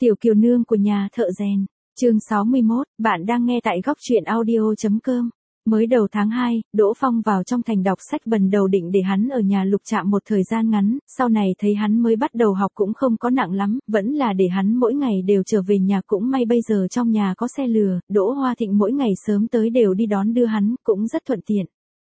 Tiểu Kiều Nương của nhà thợ rèn, chương 61, bạn đang nghe tại góc truyện audio.com. Mới đầu tháng 2, Đỗ Phong vào trong thành đọc sách bần đầu định để hắn ở nhà Lục Trạm một thời gian ngắn, sau này thấy hắn mới bắt đầu học cũng không có nặng lắm, vẫn là để hắn mỗi ngày đều trở về nhà, cũng may bây giờ trong nhà có xe lừa, Đỗ Hoa Thịnh mỗi ngày sớm tới đều đi đón đưa hắn, cũng rất thuận tiện.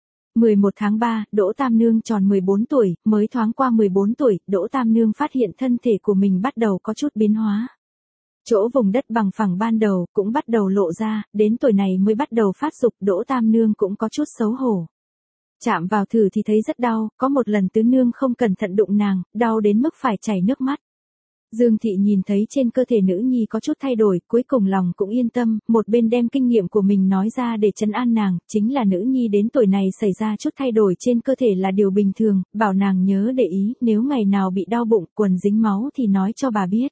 11 tháng 3, Đỗ Tam Nương tròn 14 tuổi, mới thoáng qua 14 tuổi, Đỗ Tam Nương phát hiện thân thể của mình bắt đầu có chút biến hóa. Chỗ vùng đất bằng phẳng ban đầu cũng bắt đầu lộ ra, đến tuổi này mới bắt đầu phát dục, Đỗ Tam Nương cũng có chút xấu hổ. Chạm vào thử thì thấy rất đau, có một lần Tứ Nương không cẩn thận đụng nàng, đau đến mức phải chảy nước mắt. Dương Thị nhìn thấy trên cơ thể nữ nhi có chút thay đổi, cuối cùng lòng cũng yên tâm, một bên đem kinh nghiệm của mình nói ra để trấn an nàng, chính là nữ nhi đến tuổi này xảy ra chút thay đổi trên cơ thể là điều bình thường, bảo nàng nhớ để ý, nếu ngày nào bị đau bụng, quần dính máu thì nói cho bà biết.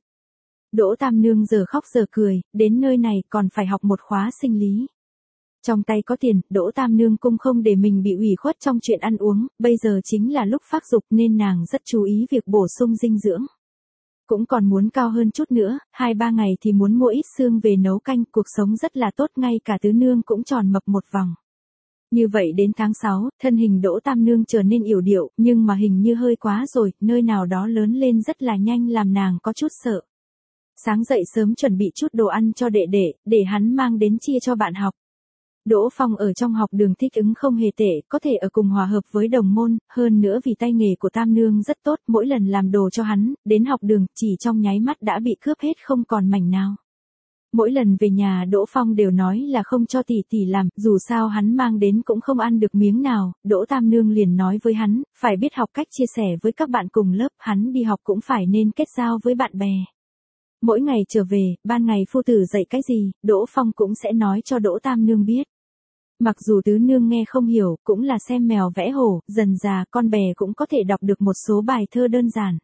Đỗ Tam Nương giờ khóc giờ cười, đến nơi này còn phải học một khóa sinh lý. Trong tay có tiền, Đỗ Tam Nương cũng không để mình bị ủy khuất trong chuyện ăn uống, bây giờ chính là lúc phát dục nên nàng rất chú ý việc bổ sung dinh dưỡng. Cũng còn muốn cao hơn chút nữa, 2-3 ngày thì muốn mua ít xương về nấu canh, cuộc sống rất là tốt, ngay cả Tứ Nương cũng tròn mập một vòng. Như vậy đến tháng 6, thân hình Đỗ Tam Nương trở nên yểu điệu, nhưng mà hình như hơi quá rồi, nơi nào đó lớn lên rất là nhanh làm nàng có chút sợ. Sáng dậy sớm chuẩn bị chút đồ ăn cho đệ đệ, để hắn mang đến chia cho bạn học. Đỗ Phong ở trong học đường thích ứng không hề tệ, có thể ở cùng hòa hợp với đồng môn, hơn nữa vì tay nghề của Tam Nương rất tốt, mỗi lần làm đồ cho hắn, đến học đường, chỉ trong nháy mắt đã bị cướp hết không còn mảnh nào. Mỗi lần về nhà Đỗ Phong đều nói là không cho tỷ tỷ làm, dù sao hắn mang đến cũng không ăn được miếng nào, Đỗ Tam Nương liền nói với hắn, phải biết học cách chia sẻ với các bạn cùng lớp, hắn đi học cũng phải nên kết giao với bạn bè. Mỗi ngày trở về, ban ngày phu tử dạy cái gì, Đỗ Phong cũng sẽ nói cho Đỗ Tam Nương biết. Mặc dù Tứ Nương nghe không hiểu, cũng là xem mèo vẽ hổ, dần già con bè cũng có thể đọc được một số bài thơ đơn giản.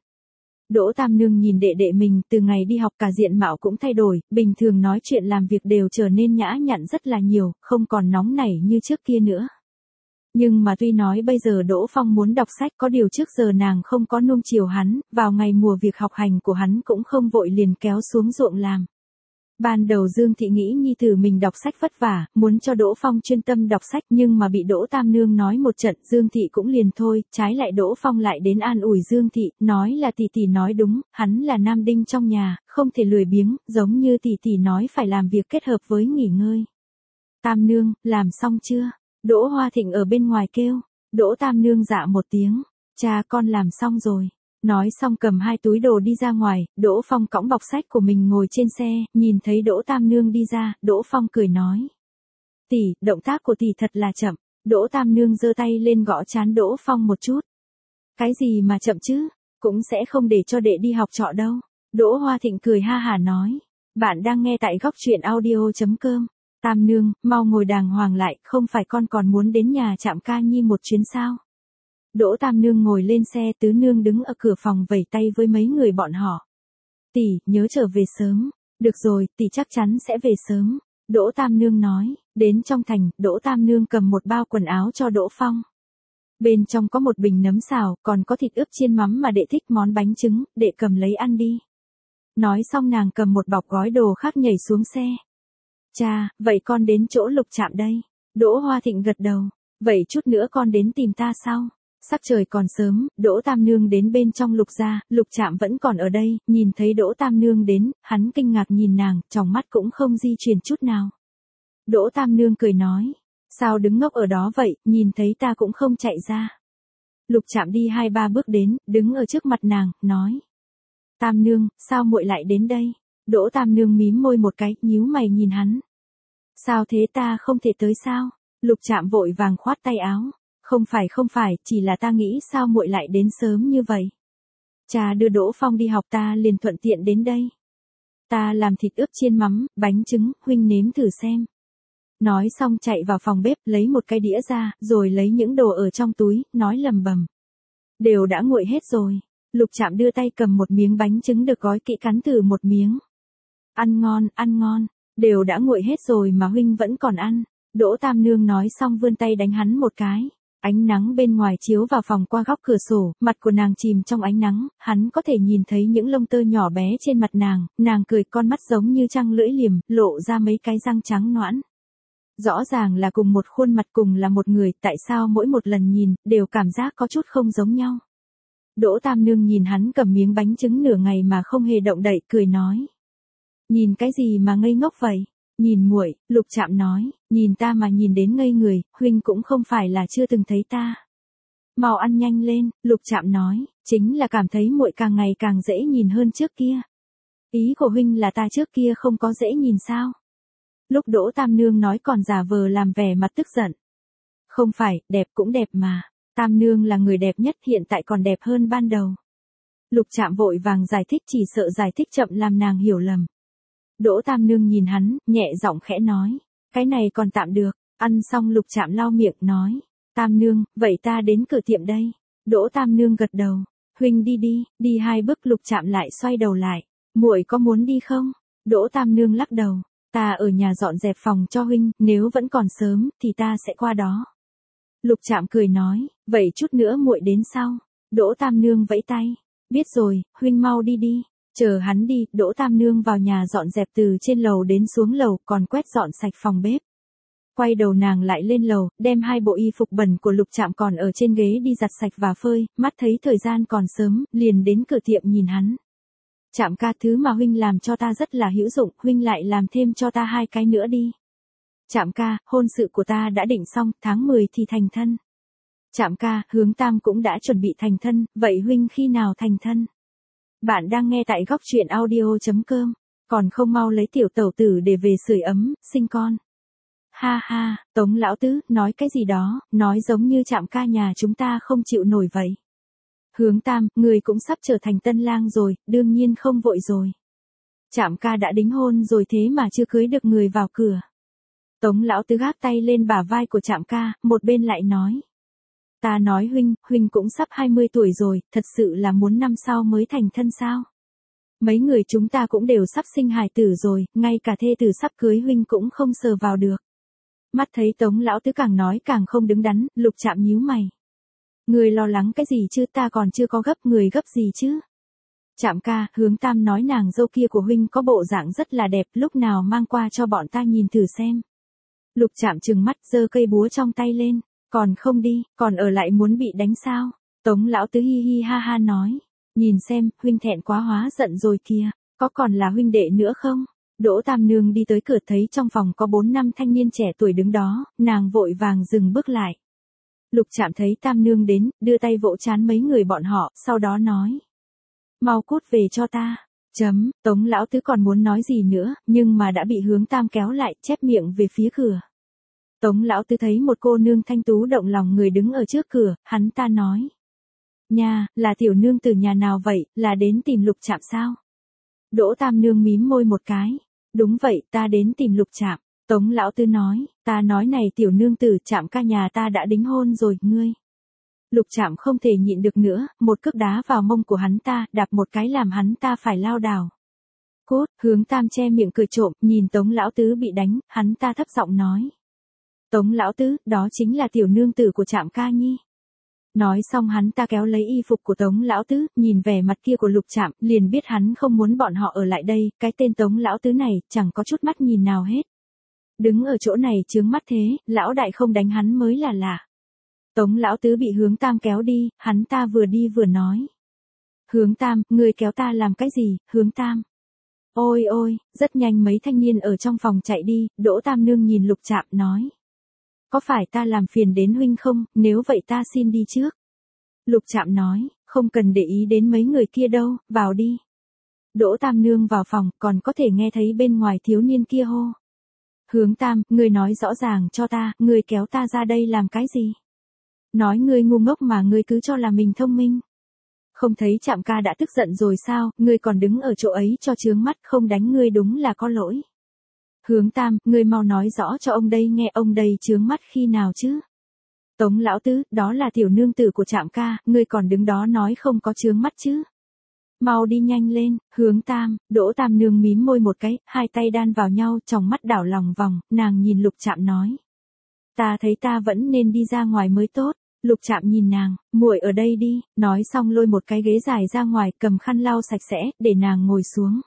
Đỗ Tam Nương nhìn đệ đệ mình, từ ngày đi học cả diện mạo cũng thay đổi, bình thường nói chuyện làm việc đều trở nên nhã nhặn rất là nhiều, không còn nóng nảy như trước kia nữa. Nhưng mà tuy nói bây giờ Đỗ Phong muốn đọc sách, có điều trước giờ nàng không có nuông chiều hắn, vào ngày mùa việc học hành của hắn cũng không vội liền kéo xuống ruộng làm. Ban đầu Dương Thị nghĩ nhi tử mình đọc sách vất vả, muốn cho Đỗ Phong chuyên tâm đọc sách, nhưng mà bị Đỗ Tam Nương nói một trận, Dương Thị cũng liền thôi, trái lại Đỗ Phong lại đến an ủi Dương Thị, nói là tỷ tỷ nói đúng, hắn là nam đinh trong nhà, không thể lười biếng, giống như tỷ tỷ nói phải làm việc kết hợp với nghỉ ngơi. Tam Nương, làm xong chưa? Đỗ Hoa Thịnh ở bên ngoài kêu. Đỗ Tam Nương dạ một tiếng, cha con làm xong rồi. Nói xong cầm 2 túi đồ đi ra ngoài, Đỗ Phong cõng bọc sách của mình ngồi trên xe, nhìn thấy Đỗ Tam Nương đi ra, Đỗ Phong cười nói. Tỷ, động tác của tỷ thật là chậm. Đỗ Tam Nương giơ tay lên gõ trán Đỗ Phong một chút. Cái gì mà chậm chứ, cũng sẽ không để cho đệ đi học trọ đâu. Đỗ Hoa Thịnh cười ha hả nói. Bạn đang nghe tại góc truyện audio.com. Tam Nương, mau ngồi đàng hoàng lại, không phải con còn muốn đến nhà Trạm Ca Nhi một chuyến sao? Đỗ Tam Nương ngồi lên xe, Tứ Nương đứng ở cửa phòng vẫy tay với mấy người bọn họ. Tỷ, nhớ trở về sớm. Được rồi, tỷ chắc chắn sẽ về sớm. Đỗ Tam Nương nói, đến trong thành, Đỗ Tam Nương cầm một bao quần áo cho Đỗ Phong. Bên trong có một bình nấm xào, còn có thịt ướp chiên mắm mà đệ thích, món bánh trứng, đệ cầm lấy ăn đi. Nói xong nàng cầm một bọc gói đồ khác nhảy xuống xe. Cha, vậy con đến chỗ Lục Trạm đây. Đỗ Hoa Thịnh gật đầu. Vậy chút nữa con đến tìm ta sau. Sắc trời còn sớm, Đỗ Tam Nương đến bên trong Lục gia, Lục Trạm vẫn còn ở đây, nhìn thấy Đỗ Tam Nương đến, hắn kinh ngạc nhìn nàng, trong mắt cũng không di chuyển chút nào. Đỗ Tam Nương cười nói, sao đứng ngốc ở đó vậy, nhìn thấy ta cũng không chạy ra. Lục Trạm đi 2-3 bước đến, đứng ở trước mặt nàng, nói. Tam Nương, sao muội lại đến đây? Đỗ Tam Nương mím môi một cái, nhíu mày nhìn hắn. Sao thế, ta không thể tới sao? Lục Trạm vội vàng khoát tay áo. Không phải, chỉ là ta nghĩ sao muội lại đến sớm như vậy. Cha đưa Đỗ Phong đi học ta liền thuận tiện đến đây. Ta làm thịt ướp chiên mắm, bánh trứng, huynh nếm thử xem. Nói xong chạy vào phòng bếp lấy một cái đĩa ra, rồi lấy những đồ ở trong túi, nói lầm bầm. Đều đã nguội hết rồi. Lục Trạm đưa tay cầm một miếng bánh trứng được gói kỹ cắn thử một miếng. Ăn ngon, đều đã nguội hết rồi mà huynh vẫn còn ăn. Đỗ Tam Nương nói xong vươn tay đánh hắn một cái. Ánh nắng bên ngoài chiếu vào phòng qua góc cửa sổ, mặt của nàng chìm trong ánh nắng, hắn có thể nhìn thấy những lông tơ nhỏ bé trên mặt nàng cười con mắt giống như trăng lưỡi liềm, lộ ra mấy cái răng trắng nõn. Rõ ràng là cùng một khuôn mặt cùng là một người, tại sao mỗi một lần nhìn, đều cảm giác có chút không giống nhau. Đỗ Tam Nương nhìn hắn cầm miếng bánh trứng nửa ngày mà không hề động đậy, cười nói. Nhìn cái gì mà ngây ngốc vậy? Nhìn muội, Lục Trạm nói, nhìn ta mà nhìn đến ngây người, huynh cũng không phải là chưa từng thấy ta. Mau ăn nhanh lên, Lục Trạm nói, chính là cảm thấy muội càng ngày càng dễ nhìn hơn trước kia. Ý của huynh là ta trước kia không có dễ nhìn sao? Lúc Đỗ Tam Nương nói còn giả vờ làm vẻ mặt tức giận. Không phải, đẹp cũng đẹp mà. Tam Nương là người đẹp nhất, hiện tại còn đẹp hơn ban đầu. Lục Trạm vội vàng giải thích, chỉ sợ giải thích chậm làm nàng hiểu lầm. Đỗ Tam Nương nhìn hắn, nhẹ giọng khẽ nói. Cái này còn tạm được. Ăn xong Lục Trạm lau miệng nói. Tam Nương, vậy ta đến cửa tiệm đây. Đỗ Tam Nương gật đầu. Huynh đi 2 bước. Lục Trạm lại xoay đầu lại. Muội có muốn đi không? Đỗ Tam Nương lắc đầu. Ta ở nhà dọn dẹp phòng cho huynh, nếu vẫn còn sớm, thì ta sẽ qua đó. Lục Trạm cười nói, vậy chút nữa muội đến sau. Đỗ Tam Nương vẫy tay. Biết rồi, huynh mau đi. Chờ hắn đi, Đỗ Tam Nương vào nhà dọn dẹp từ trên lầu đến xuống lầu, còn quét dọn sạch phòng bếp. Quay đầu nàng lại lên lầu, đem 2 bộ y phục bẩn của Lục Trạm còn ở trên ghế đi giặt sạch và phơi, mắt thấy thời gian còn sớm, liền đến cửa tiệm nhìn hắn. Trạm ca, thứ mà huynh làm cho ta rất là hữu dụng, huynh lại làm thêm cho ta 2 cái nữa đi. Trạm ca, hôn sự của ta đã định xong, tháng 10 thì thành thân. Trạm ca, Hướng Tam cũng đã chuẩn bị thành thân, vậy huynh khi nào thành thân? Bạn đang nghe tại góc truyện audio.com, còn không mau lấy tiểu tẩu tử để về sưởi ấm, sinh con. Ha ha, Tống lão tứ, nói cái gì đó, nói giống như Trạm ca nhà chúng ta không chịu nổi vậy. Hướng Tam, người cũng sắp trở thành tân lang rồi, đương nhiên không vội rồi. Trạm ca đã đính hôn rồi thế mà chưa cưới được người vào cửa. Tống lão tứ gác tay lên bả vai của Trạm ca, một bên lại nói. Ta nói huynh cũng sắp 20 tuổi rồi, thật sự là muốn năm sau mới thành thân sao? Mấy người chúng ta cũng đều sắp sinh hài tử rồi, ngay cả thê tử sắp cưới huynh cũng không sờ vào được. Mắt thấy Tống lão tứ càng nói càng không đứng đắn, Lục Trạm nhíu mày. Người lo lắng cái gì chứ, ta còn chưa có gấp, người gấp gì chứ? Trạm ca, Hướng Tam nói nàng dâu kia của huynh có bộ dạng rất là đẹp, lúc nào mang qua cho bọn ta nhìn thử xem. Lục Trạm trừng mắt, giơ cây búa trong tay lên. Còn không đi, còn ở lại muốn bị đánh sao? Tống lão tứ hi hi ha ha nói. Nhìn xem, huynh thẹn quá hóa giận rồi kìa, có còn là huynh đệ nữa không? Đỗ Tam Nương đi tới cửa thấy trong phòng có 4-5 thanh niên trẻ tuổi đứng đó, nàng vội vàng dừng bước lại. Lục Trạm thấy Tam Nương đến, đưa tay vỗ trán mấy người bọn họ, sau đó nói. Mau cút về cho ta. Tống lão tứ còn muốn nói gì nữa, nhưng mà đã bị Hướng Tam kéo lại, chép miệng về phía cửa. Tống lão tứ thấy một cô nương thanh tú động lòng người đứng ở trước cửa, hắn ta nói. Nha, là tiểu nương từ nhà nào vậy, là đến tìm Lục Trạm sao? Đỗ Tam Nương mím môi một cái. Đúng vậy, ta đến tìm Lục Trạm. Tống lão tứ nói, ta nói này tiểu nương tử, Trạm ca nhà ta đã đính hôn rồi, ngươi. Lục Trạm không thể nhịn được nữa, một cước đá vào mông của hắn ta, đạp một cái làm hắn ta phải lao đảo. Cốt, Hướng Tam che miệng cười trộm, nhìn Tống lão tứ bị đánh, hắn ta thấp giọng nói. Tống lão tứ, đó chính là tiểu nương tử của Trạm ca nhi. Nói xong hắn ta kéo lấy y phục của Tống lão tứ, nhìn vẻ mặt kia của Lục Trạm, liền biết hắn không muốn bọn họ ở lại đây, cái tên Tống lão tứ này, chẳng có chút mắt nhìn nào hết. Đứng ở chỗ này chướng mắt thế, lão đại không đánh hắn mới là lạ. Tống lão tứ bị Hướng Tam kéo đi, hắn ta vừa đi vừa nói. Hướng Tam, ngươi kéo ta làm cái gì, Hướng Tam? Ôi ôi, rất nhanh mấy thanh niên ở trong phòng chạy đi, Đỗ Tam Nương nhìn Lục Trạm nói. Có phải ta làm phiền đến huynh không, nếu vậy ta xin đi trước. Lục Trạm nói, không cần để ý đến mấy người kia đâu, vào đi. Đỗ Tam Nương vào phòng, còn có thể nghe thấy bên ngoài thiếu niên kia hô. Hướng Tam, ngươi nói rõ ràng cho ta, ngươi kéo ta ra đây làm cái gì? Nói ngươi ngu ngốc mà ngươi cứ cho là mình thông minh. Không thấy Trạm ca đã tức giận rồi sao, ngươi còn đứng ở chỗ ấy cho chướng mắt, không đánh ngươi đúng là có lỗi. Hướng Tam, ngươi mau nói rõ cho ông đây nghe, ông đây chướng mắt khi nào chứ? Tống lão tứ, đó là tiểu nương tử của Trạm ca, ngươi còn đứng đó nói không có chướng mắt chứ? Mau đi nhanh lên, Hướng Tam. Đỗ Tam Nương mím môi một cái, hai tay đan vào nhau, trong mắt đảo lòng vòng, nàng nhìn Lục Trạm nói. Ta thấy ta vẫn nên đi ra ngoài mới tốt. Lục Trạm nhìn nàng, muội ở đây đi, nói xong lôi một cái ghế dài ra ngoài, cầm khăn lau sạch sẽ, để nàng ngồi xuống.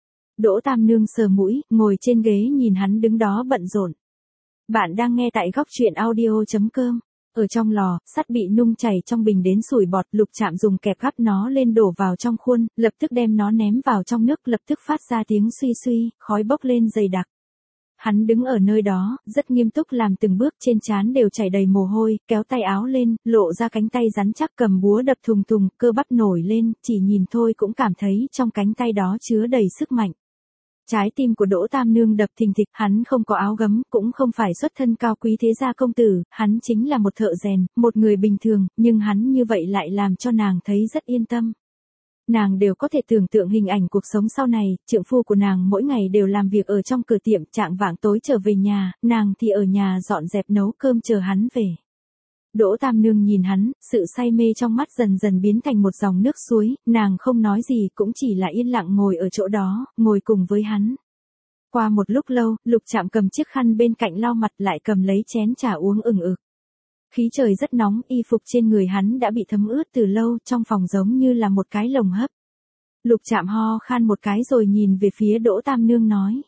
Đỗ Tam Nương sờ mũi, ngồi trên ghế nhìn hắn đứng đó bận rộn. Bạn đang nghe tại góc truyện audio.com. Ở trong lò, sắt bị nung chảy trong bình đến sủi bọt, Lục Trạm dùng kẹp gắp nó lên đổ vào trong khuôn, lập tức đem nó ném vào trong nước, lập tức phát ra tiếng suy suy, khói bốc lên dày đặc. Hắn đứng ở nơi đó, rất nghiêm túc làm từng bước, trên trán đều chảy đầy mồ hôi, kéo tay áo lên, lộ ra cánh tay rắn chắc, cầm búa đập thùng thùng, cơ bắp nổi lên, chỉ nhìn thôi cũng cảm thấy trong cánh tay đó chứa đầy sức mạnh. Trái tim của Đỗ Tam Nương đập thình thịch, hắn không có áo gấm, cũng không phải xuất thân cao quý thế gia công tử, hắn chính là một thợ rèn, một người bình thường, nhưng hắn như vậy lại làm cho nàng thấy rất yên tâm. Nàng đều có thể tưởng tượng hình ảnh cuộc sống sau này, trượng phu của nàng mỗi ngày đều làm việc ở trong cửa tiệm, chạng vạng tối trở về nhà, nàng thì ở nhà dọn dẹp nấu cơm chờ hắn về. Đỗ Tam Nương nhìn hắn, sự say mê trong mắt dần dần biến thành một dòng nước suối, nàng không nói gì cũng chỉ là yên lặng ngồi ở chỗ đó, ngồi cùng với hắn. Qua một lúc lâu, Lục Trạm cầm chiếc khăn bên cạnh lau mặt, lại cầm lấy chén trà uống ừng ực. Khí trời rất nóng, y phục trên người hắn đã bị thấm ướt từ lâu, trong phòng giống như là một cái lồng hấp. Lục Trạm ho khan một cái rồi nhìn về phía Đỗ Tam Nương nói.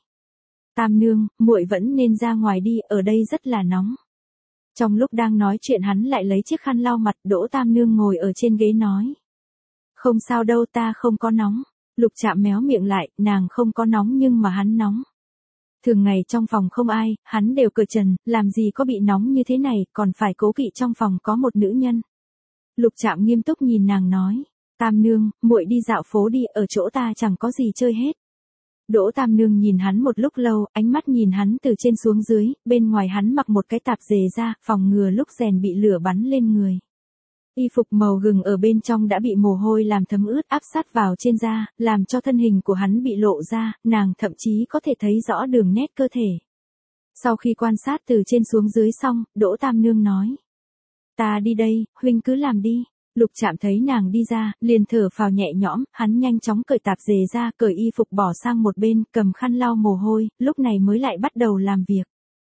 Tam Nương, muội vẫn nên ra ngoài đi, ở đây rất là nóng. Trong lúc đang nói chuyện hắn lại lấy chiếc khăn lau mặt, Đỗ Tam Nương ngồi ở trên ghế nói. Không sao đâu, ta không có nóng. Lục Trạm méo miệng lại, nàng không có nóng nhưng mà hắn nóng. Thường ngày trong phòng không ai, hắn đều cởi trần, làm gì có bị nóng như thế này, còn phải cố kỵ trong phòng có một nữ nhân. Lục Trạm nghiêm túc nhìn nàng nói. Tam Nương, muội đi dạo phố đi, ở chỗ ta chẳng có gì chơi hết. Đỗ Tam Nương nhìn hắn một lúc lâu, ánh mắt nhìn hắn từ trên xuống dưới, bên ngoài hắn mặc một cái tạp dề da, phòng ngừa lúc rèn bị lửa bắn lên người. Y phục màu gừng ở bên trong đã bị mồ hôi làm thấm ướt, áp sát vào trên da, làm cho thân hình của hắn bị lộ ra, nàng thậm chí có thể thấy rõ đường nét cơ thể. Sau khi quan sát từ trên xuống dưới xong, Đỗ Tam Nương nói. Ta đi đây, huynh cứ làm đi. Lục Trạm thấy nàng đi ra, liền thở phào nhẹ nhõm, hắn nhanh chóng cởi tạp dề ra, cởi y phục bỏ sang một bên, cầm khăn lau mồ hôi, lúc này mới lại bắt đầu làm việc.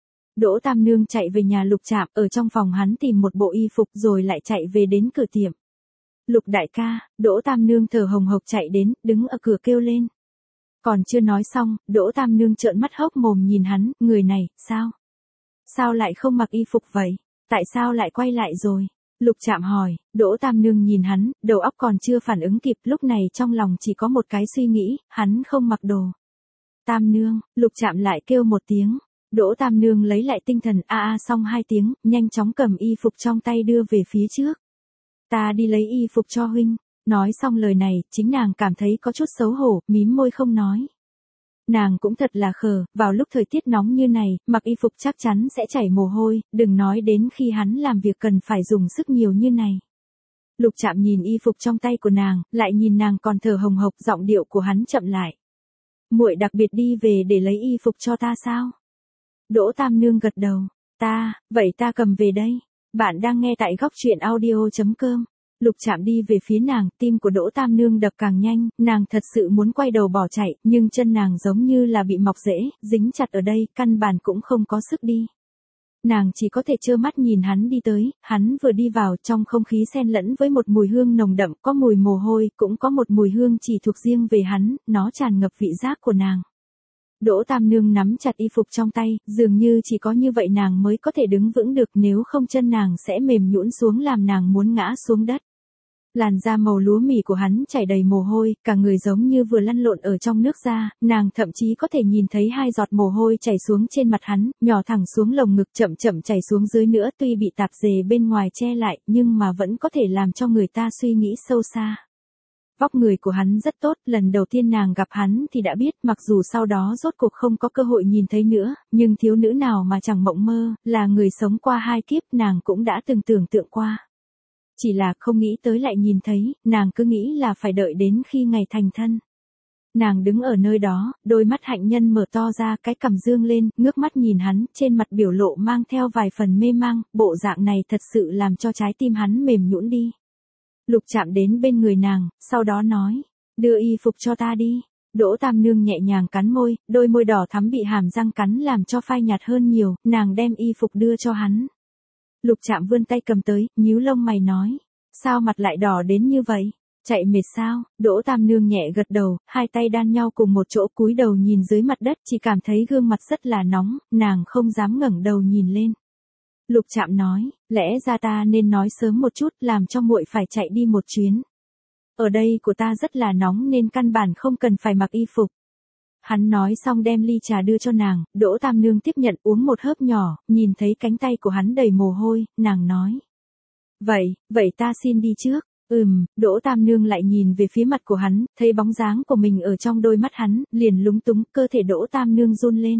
Đỗ Tam Nương chạy về nhà Lục Trạm, ở trong phòng hắn tìm một bộ y phục rồi lại chạy về đến cửa tiệm. Lục đại ca, Đỗ Tam Nương thở hồng hộc chạy đến, đứng ở cửa kêu lên. Còn chưa nói xong, Đỗ Tam Nương trợn mắt hốc mồm nhìn hắn, người này, sao? Sao lại không mặc y phục vậy? Tại sao lại quay lại rồi? Lục Trạm hỏi, Đỗ Tam Nương nhìn hắn, đầu óc còn chưa phản ứng kịp, lúc này trong lòng chỉ có một cái suy nghĩ, hắn không mặc đồ. Tam Nương, Lục Trạm lại kêu một tiếng. Đỗ Tam Nương lấy lại tinh thần, xong hai tiếng, nhanh chóng cầm y phục trong tay đưa về phía trước. Ta đi lấy y phục cho huynh. Nói xong lời này, chính nàng cảm thấy có chút xấu hổ, mím môi không nói. Nàng cũng thật là khờ, vào lúc thời tiết nóng như này, mặc y phục chắc chắn sẽ chảy mồ hôi, đừng nói đến khi hắn làm việc cần phải dùng sức nhiều như này. Lục Trạm nhìn y phục trong tay của nàng, lại nhìn nàng còn thở hồng hộc, giọng điệu của hắn chậm lại. Muội đặc biệt đi về để lấy y phục cho ta sao? Đỗ Tam Nương gật đầu. Vậy ta cầm về đây. Bạn đang nghe tại góc truyện audio.com. Lục Trạm đi về phía nàng, tim của Đỗ Tam Nương đập càng nhanh, nàng thật sự muốn quay đầu bỏ chạy, nhưng chân nàng giống như là bị mọc rễ, dính chặt ở đây, căn bản cũng không có sức đi. Nàng chỉ có thể trơ mắt nhìn hắn đi tới, hắn vừa đi vào, trong không khí xen lẫn với một mùi hương nồng đậm, có mùi mồ hôi, cũng có một mùi hương chỉ thuộc riêng về hắn, nó tràn ngập vị giác của nàng. Đỗ Tam Nương nắm chặt y phục trong tay, dường như chỉ có như vậy nàng mới có thể đứng vững được, nếu không chân nàng sẽ mềm nhũn xuống làm nàng muốn ngã xuống đất. Làn da màu lúa mì của hắn chảy đầy mồ hôi, cả người giống như vừa lăn lộn ở trong nước da, nàng thậm chí có thể nhìn thấy hai giọt mồ hôi chảy xuống trên mặt hắn, nhỏ thẳng xuống lồng ngực, chậm chậm chảy xuống dưới nữa, tuy bị tạp dề bên ngoài che lại, nhưng mà vẫn có thể làm cho người ta suy nghĩ sâu xa. Vóc người của hắn rất tốt, lần đầu tiên nàng gặp hắn thì đã biết, mặc dù sau đó rốt cuộc không có cơ hội nhìn thấy nữa, nhưng thiếu nữ nào mà chẳng mộng mơ, là người sống qua hai kiếp, nàng cũng đã từng tưởng tượng qua. Chỉ là không nghĩ tới lại nhìn thấy, nàng cứ nghĩ là phải đợi đến khi ngày thành thân. Nàng đứng ở nơi đó, đôi mắt hạnh nhân mở to ra, cái cằm dương lên, ngước mắt nhìn hắn, trên mặt biểu lộ mang theo vài phần mê mang, bộ dạng này thật sự làm cho trái tim hắn mềm nhũn đi. Lục Trạm đến bên người nàng, sau đó nói, đưa y phục cho ta đi. Đỗ Tam Nương nhẹ nhàng cắn môi, đôi môi đỏ thắm bị hàm răng cắn làm cho phai nhạt hơn nhiều, nàng đem y phục đưa cho hắn. Lục Trạm vươn tay cầm tới, nhíu lông mày nói. Sao mặt lại đỏ đến như vậy? Chạy mệt sao? Đỗ Tam Nương nhẹ gật đầu, hai tay đan nhau cùng một chỗ cúi đầu nhìn dưới mặt đất, chỉ cảm thấy gương mặt rất là nóng, nàng không dám ngẩng đầu nhìn lên. Lục Trạm nói, lẽ ra ta nên nói sớm một chút, làm cho muội phải chạy đi một chuyến. Ở đây của ta rất là nóng nên căn bản không cần phải mặc y phục. Hắn nói xong đem ly trà đưa cho nàng, Đỗ Tam Nương tiếp nhận uống một hớp nhỏ, nhìn thấy cánh tay của hắn đầy mồ hôi, nàng nói. Vậy ta xin đi trước. Đỗ Tam Nương lại nhìn về phía mặt của hắn, thấy bóng dáng của mình ở trong đôi mắt hắn, liền lúng túng, cơ thể Đỗ Tam Nương run lên.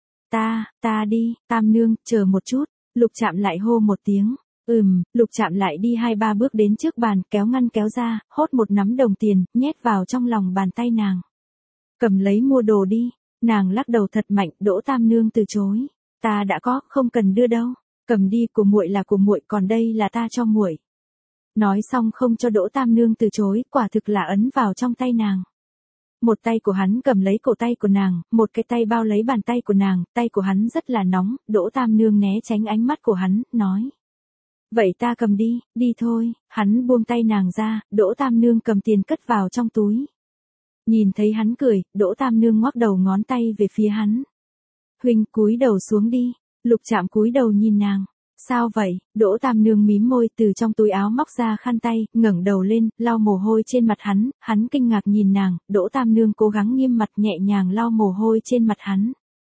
Ta đi, Tam Nương, chờ một chút, Lục Trạm lại hô một tiếng. Lục Trạm lại đi 2-3 bước đến trước bàn, kéo ngăn kéo ra, hốt một nắm đồng tiền, nhét vào trong lòng bàn tay nàng. Cầm lấy mua đồ đi, nàng lắc đầu thật mạnh, Đỗ Tam Nương từ chối. Ta đã có, không cần đưa đâu, cầm đi, của muội là của muội, còn đây là ta cho muội. Nói xong không cho Đỗ Tam Nương từ chối, quả thực là ấn vào trong tay nàng. Một tay của hắn cầm lấy cổ tay của nàng, một cái tay bao lấy bàn tay của nàng, tay của hắn rất là nóng, Đỗ Tam Nương né tránh ánh mắt của hắn, nói. Vậy ta cầm đi thôi, hắn buông tay nàng ra, Đỗ Tam Nương cầm tiền cất vào trong túi. Nhìn thấy hắn cười, Đỗ Tam Nương ngoắc đầu ngón tay về phía hắn. Huynh, cúi đầu xuống đi, Lục Trạm cúi đầu nhìn nàng. Sao vậy? Đỗ Tam Nương mím môi, từ trong túi áo móc ra khăn tay, ngẩng đầu lên, lau mồ hôi trên mặt hắn kinh ngạc nhìn nàng, Đỗ Tam Nương cố gắng nghiêm mặt nhẹ nhàng lau mồ hôi trên mặt hắn.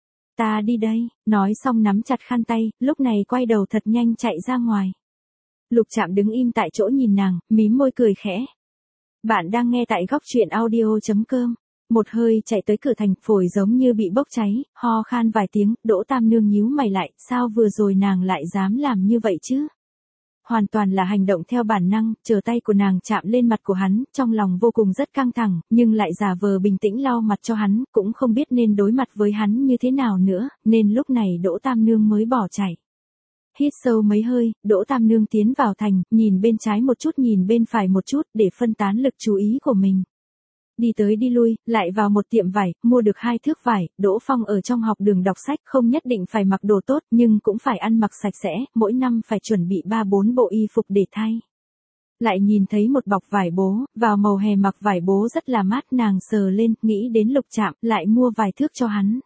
Ta đi đây, nói xong nắm chặt khăn tay, lúc này quay đầu thật nhanh chạy ra ngoài. Lục Trạm đứng im tại chỗ nhìn nàng, mím môi cười khẽ. Bạn đang nghe tại góc truyện audio.com. Một hơi chạy tới cửa thành, phổi giống như bị bốc cháy, ho khan vài tiếng, Đỗ Tam Nương nhíu mày lại, sao vừa rồi nàng lại dám làm như vậy chứ? Hoàn toàn là hành động theo bản năng, chờ tay của nàng chạm lên mặt của hắn, trong lòng vô cùng rất căng thẳng, nhưng lại giả vờ bình tĩnh lau mặt cho hắn, cũng không biết nên đối mặt với hắn như thế nào nữa, nên lúc này Đỗ Tam Nương mới bỏ chạy. Hít sâu mấy hơi, Đỗ Tam Nương tiến vào thành, nhìn bên trái một chút nhìn bên phải một chút, để phân tán lực chú ý của mình. Đi tới đi lui, lại vào một tiệm vải, mua được 2 thước vải, Đỗ Phong ở trong học đường đọc sách không nhất định phải mặc đồ tốt nhưng cũng phải ăn mặc sạch sẽ, mỗi năm phải chuẩn bị 3-4 bộ y phục để thay. Lại nhìn thấy một bọc vải bố, vào màu hè mặc vải bố rất là mát, nàng sờ lên, nghĩ đến Lục Trạm, lại mua vài thước cho hắn.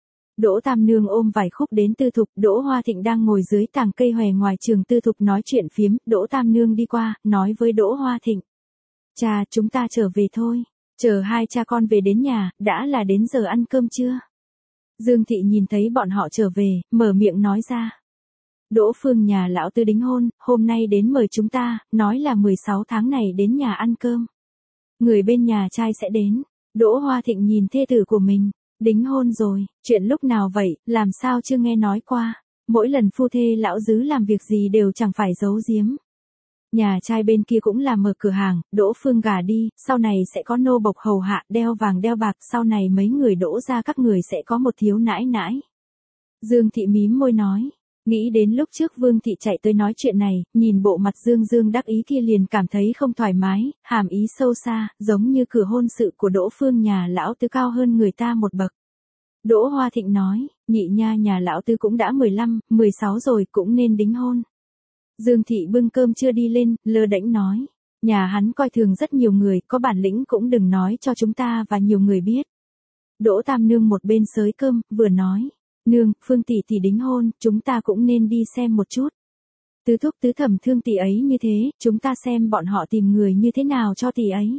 Đỗ Tam Nương ôm vài khúc đến Tư Thục, Đỗ Hoa Thịnh đang ngồi dưới tàng cây hòe ngoài trường Tư Thục nói chuyện phiếm, Đỗ Tam Nương đi qua, nói với Đỗ Hoa Thịnh. Cha, chúng ta trở về thôi. Chờ hai cha con về đến nhà, đã là đến giờ ăn cơm chưa? Dương Thị nhìn thấy bọn họ trở về, mở miệng nói ra. Đỗ Phương nhà lão Tư đính hôn, hôm nay đến mời chúng ta, nói là 16 tháng này đến nhà ăn cơm. Người bên nhà trai sẽ đến. Đỗ Hoa Thịnh nhìn thê tử của mình. Đính hôn rồi, chuyện lúc nào vậy, làm sao chưa nghe nói qua. Mỗi lần phu thê lão dứ làm việc gì đều chẳng phải giấu giếm. Nhà trai bên kia cũng là mở cửa hàng, Đỗ Phương gả đi, sau này sẽ có nô bộc hầu hạ, đeo vàng đeo bạc, sau này mấy người Đỗ ra các người sẽ có một thiếu nãi nãi. Dương Thị mím môi nói, nghĩ đến lúc trước Vương Thị chạy tới nói chuyện này, nhìn bộ mặt Dương đắc ý kia liền cảm thấy không thoải mái, hàm ý sâu xa, giống như cửa hôn sự của Đỗ Phương nhà lão Tư cao hơn người ta một bậc. Đỗ Hoa Thịnh nói, nhị nha nhà lão Tư cũng đã 15, 16 rồi, cũng nên đính hôn. Dương Thị bưng cơm chưa đi lên, lơ đễnh nói. Nhà hắn coi thường rất nhiều người, có bản lĩnh cũng đừng nói cho chúng ta và nhiều người biết. Đỗ Tam Nương một bên xới cơm, vừa nói. Nương, Phương tỷ tỷ đính hôn, chúng ta cũng nên đi xem một chút. Tứ thúc tứ thẩm thương tỷ ấy như thế, chúng ta xem bọn họ tìm người như thế nào cho tỷ ấy.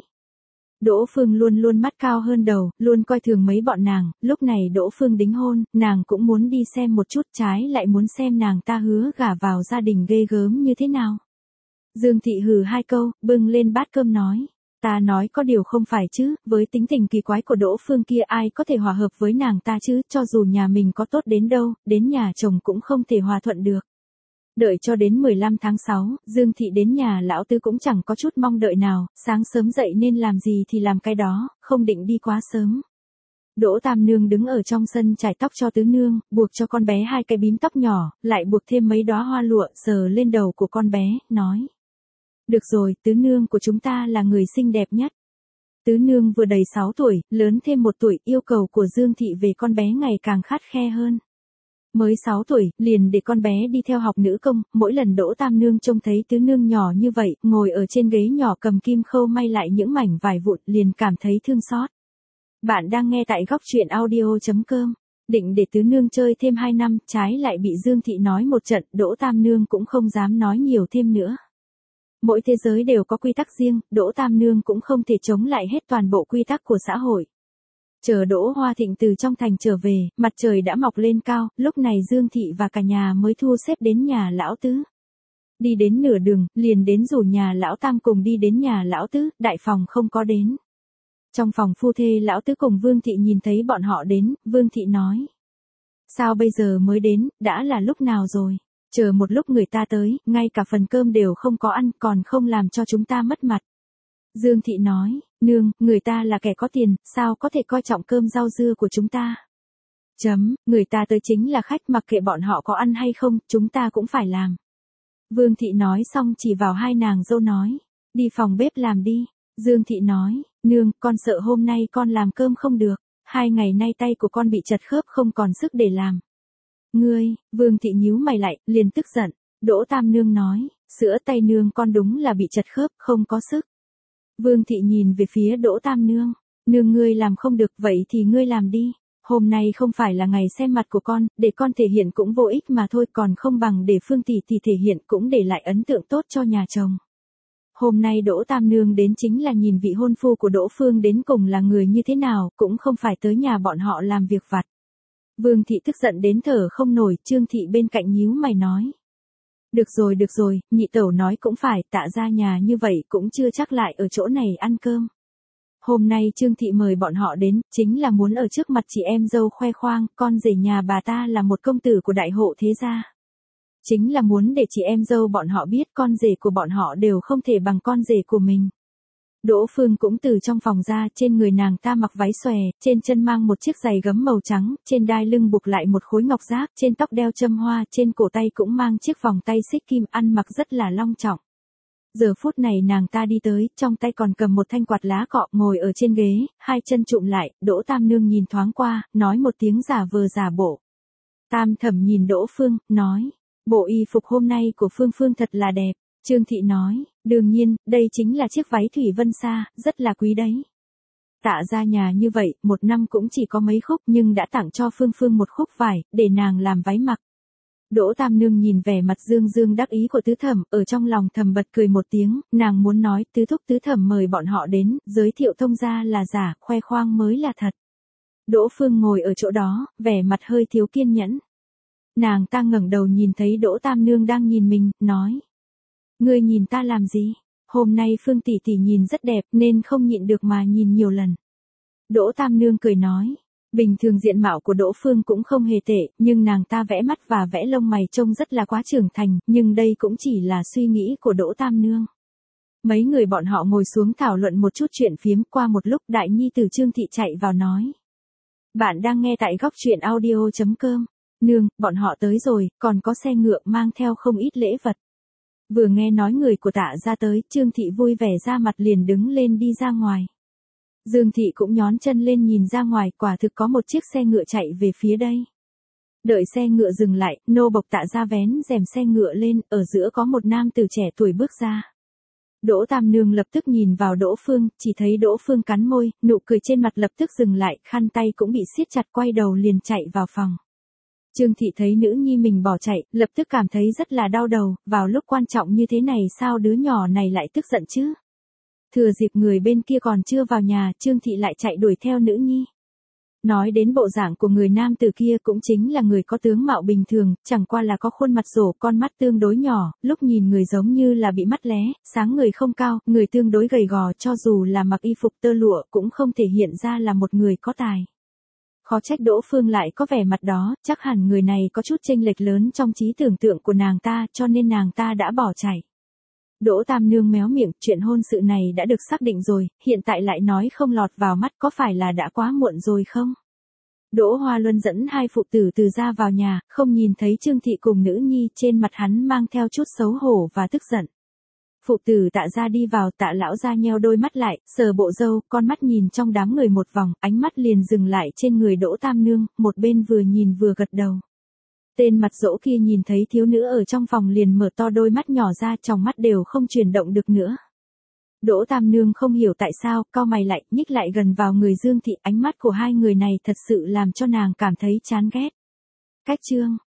Đỗ Phương luôn luôn mắt cao hơn đầu, luôn coi thường mấy bọn nàng, lúc này Đỗ Phương đính hôn, nàng cũng muốn đi xem một chút, trái lại muốn xem nàng ta hứa gả vào gia đình ghê gớm như thế nào. Dương Thị hừ 2 câu, bưng lên bát cơm nói. Ta nói có điều không phải chứ, với tính tình kỳ quái của Đỗ Phương kia ai có thể hòa hợp với nàng ta chứ, cho dù nhà mình có tốt đến đâu, đến nhà chồng cũng không thể hòa thuận được. Đợi cho đến 15 tháng 6, Dương Thị đến nhà lão Tư cũng chẳng có chút mong đợi nào, sáng sớm dậy nên làm gì thì làm cái đó, không định đi quá sớm. Đỗ Tam Nương đứng ở trong sân chải tóc cho tứ nương, buộc cho con bé 2 cái bím tóc nhỏ, lại buộc thêm mấy đóa hoa lụa sờ lên đầu của con bé, nói. Được rồi, tứ nương của chúng ta là người xinh đẹp nhất. Tứ nương vừa đầy 6 tuổi, lớn thêm 1 tuổi, yêu cầu của Dương Thị về con bé ngày càng khắt khe hơn. Mới 6 tuổi, liền để con bé đi theo học nữ công, mỗi lần Đỗ Tam Nương trông thấy tứ nương nhỏ như vậy, ngồi ở trên ghế nhỏ cầm kim khâu may lại những mảnh vải vụn, liền cảm thấy thương xót. Bạn đang nghe tại góc truyện audio.com. Định để tứ nương chơi thêm 2 năm, trái lại bị Dương Thị nói một trận, Đỗ Tam Nương cũng không dám nói nhiều thêm nữa. Mỗi thế giới đều có quy tắc riêng, Đỗ Tam Nương cũng không thể chống lại hết toàn bộ quy tắc của xã hội. Chờ Đỗ Hoa Thịnh từ trong thành trở về, mặt trời đã mọc lên cao, lúc này Dương Thị và cả nhà mới thu xếp đến nhà lão tứ. Đi đến nửa đường, liền đến rủ nhà lão Tam cùng đi đến nhà lão tứ, đại phòng không có đến. Trong phòng phu thê lão tứ cùng Vương Thị nhìn thấy bọn họ đến, Vương Thị nói. Sao bây giờ mới đến, đã là lúc nào rồi? Chờ một lúc người ta tới, ngay cả phần cơm đều không có ăn, còn không làm cho chúng ta mất mặt. Dương Thị nói, nương, người ta là kẻ có tiền, sao có thể coi trọng cơm rau dưa của chúng ta? Người ta tới chính là khách, mặc kệ bọn họ có ăn hay không, chúng ta cũng phải làm. Vương Thị nói xong chỉ vào hai nàng dâu nói, đi phòng bếp làm đi. Dương Thị nói, nương, con sợ hôm nay con làm cơm không được, 2 ngày nay tay của con bị chật khớp không còn sức để làm. Ngươi, Vương Thị nhíu mày lại, liền tức giận. Đỗ Tam Nương nói, sữa tay nương con đúng là bị chật khớp, không có sức. Vương Thị nhìn về phía Đỗ Tam Nương, nương ngươi làm không được vậy thì ngươi làm đi. Hôm nay không phải là ngày xem mặt của con, để con thể hiện cũng vô ích mà thôi, còn không bằng để Phương tỷ thể hiện cũng để lại ấn tượng tốt cho nhà chồng. Hôm nay Đỗ Tam Nương đến chính là nhìn vị hôn phu của Đỗ Phương đến cùng là người như thế nào, cũng không phải tới nhà bọn họ làm việc vặt. Vương Thị tức giận đến thở không nổi, Trương Thị bên cạnh nhíu mày nói. Được rồi, nhị tẩu nói cũng phải, Tạ ra nhà như vậy cũng chưa chắc lại ở chỗ này ăn cơm. Hôm nay Trương Thị mời bọn họ đến, chính là muốn ở trước mặt chị em dâu khoe khoang, con rể nhà bà ta là một công tử của đại hộ thế gia. Chính là muốn để chị em dâu bọn họ biết con rể của bọn họ đều không thể bằng con rể của mình. Đỗ Phương cũng từ trong phòng ra, trên người nàng ta mặc váy xòe, trên chân mang một chiếc giày gấm màu trắng, trên đai lưng buộc lại một khối ngọc giác, trên tóc đeo châm hoa, trên cổ tay cũng mang chiếc vòng tay xích kim, ăn mặc rất là long trọng. Giờ phút này nàng ta đi tới, trong tay còn cầm một thanh quạt lá cọ, ngồi ở trên ghế, hai chân trụm lại, Đỗ Tam Nương nhìn thoáng qua, nói một tiếng giả vờ giả bộ. Tam Thẩm nhìn Đỗ Phương, nói, bộ y phục hôm nay của Phương thật là đẹp. Trương Thị nói, đương nhiên, đây chính là chiếc váy Thủy Vân Sa, rất là quý đấy. Tạ ra nhà như vậy, một năm cũng chỉ có mấy khúc nhưng đã tặng cho Phương một khúc vải, để nàng làm váy mặc. Đỗ Tam Nương nhìn vẻ mặt dương đắc ý của tứ thẩm, ở trong lòng thầm bật cười một tiếng, nàng muốn nói tứ thúc tứ thẩm mời bọn họ đến, giới thiệu thông gia là giả, khoe khoang mới là thật. Đỗ Phương ngồi ở chỗ đó, vẻ mặt hơi thiếu kiên nhẫn. Nàng ta ngẩng đầu nhìn thấy Đỗ Tam Nương đang nhìn mình, nói. Ngươi nhìn ta làm gì? Hôm nay Phương tỷ nhìn rất đẹp nên không nhịn được mà nhìn nhiều lần. Đỗ Tam Nương cười nói. Bình thường diện mạo của Đỗ Phương cũng không hề tệ, nhưng nàng ta vẽ mắt và vẽ lông mày trông rất là quá trưởng thành, nhưng đây cũng chỉ là suy nghĩ của Đỗ Tam Nương. Mấy người bọn họ ngồi xuống thảo luận một chút chuyện phiếm, qua một lúc đại nhi tử Trương Thị chạy vào nói. Bạn đang nghe tại góc truyện audio.com. Nương, bọn họ tới rồi, còn có xe ngựa mang theo không ít lễ vật. Vừa nghe nói người của Tạ ra tới, Trương Thị vui vẻ ra mặt liền đứng lên đi ra ngoài. Dương Thị cũng nhón chân lên nhìn ra ngoài, quả thực có một chiếc xe ngựa chạy về phía đây. Đợi xe ngựa dừng lại, nô bộc Tạ ra vén rèm xe ngựa lên, ở giữa có một nam tử trẻ tuổi bước ra. Đỗ Tam Nương lập tức nhìn vào Đỗ Phương, chỉ thấy Đỗ Phương cắn môi, nụ cười trên mặt lập tức dừng lại, khăn tay cũng bị siết chặt, quay đầu liền chạy vào phòng. Trương Thị thấy nữ nhi mình bỏ chạy, lập tức cảm thấy rất là đau đầu, vào lúc quan trọng như thế này sao đứa nhỏ này lại tức giận chứ? Thừa dịp người bên kia còn chưa vào nhà, Trương Thị lại chạy đuổi theo nữ nhi. Nói đến bộ dạng của người nam tử kia cũng chính là người có tướng mạo bình thường, chẳng qua là có khuôn mặt rổ, con mắt tương đối nhỏ, lúc nhìn người giống như là bị mắt lé, sáng người không cao, người tương đối gầy gò, cho dù là mặc y phục tơ lụa cũng không thể hiện ra là một người có tài. Khó trách Đỗ Phương lại có vẻ mặt đó, chắc hẳn người này có chút chênh lệch lớn trong trí tưởng tượng của nàng ta, cho nên nàng ta đã bỏ chạy. Đỗ Tam Nương méo miệng, chuyện hôn sự này đã được xác định rồi, hiện tại lại nói không lọt vào mắt, có phải là đã quá muộn rồi không? Đỗ Hoa Luân dẫn hai phụ tử từ ra vào nhà, không nhìn thấy Trương Thị cùng nữ nhi, trên mặt hắn mang theo chút xấu hổ và tức giận. Phụ tử Tạ ra đi vào, Tạ lão ra nheo đôi mắt lại, sờ bộ râu, con mắt nhìn trong đám người một vòng, ánh mắt liền dừng lại trên người Đỗ Tam Nương, một bên vừa nhìn vừa gật đầu. Tên mặt dỗ kia nhìn thấy thiếu nữ ở trong phòng liền mở to đôi mắt nhỏ ra, tròng mắt đều không chuyển động được nữa. Đỗ Tam Nương không hiểu tại sao, cau mày lại, nhích lại gần vào người Dương Thị, ánh mắt của hai người này thật sự làm cho nàng cảm thấy chán ghét. Cách chương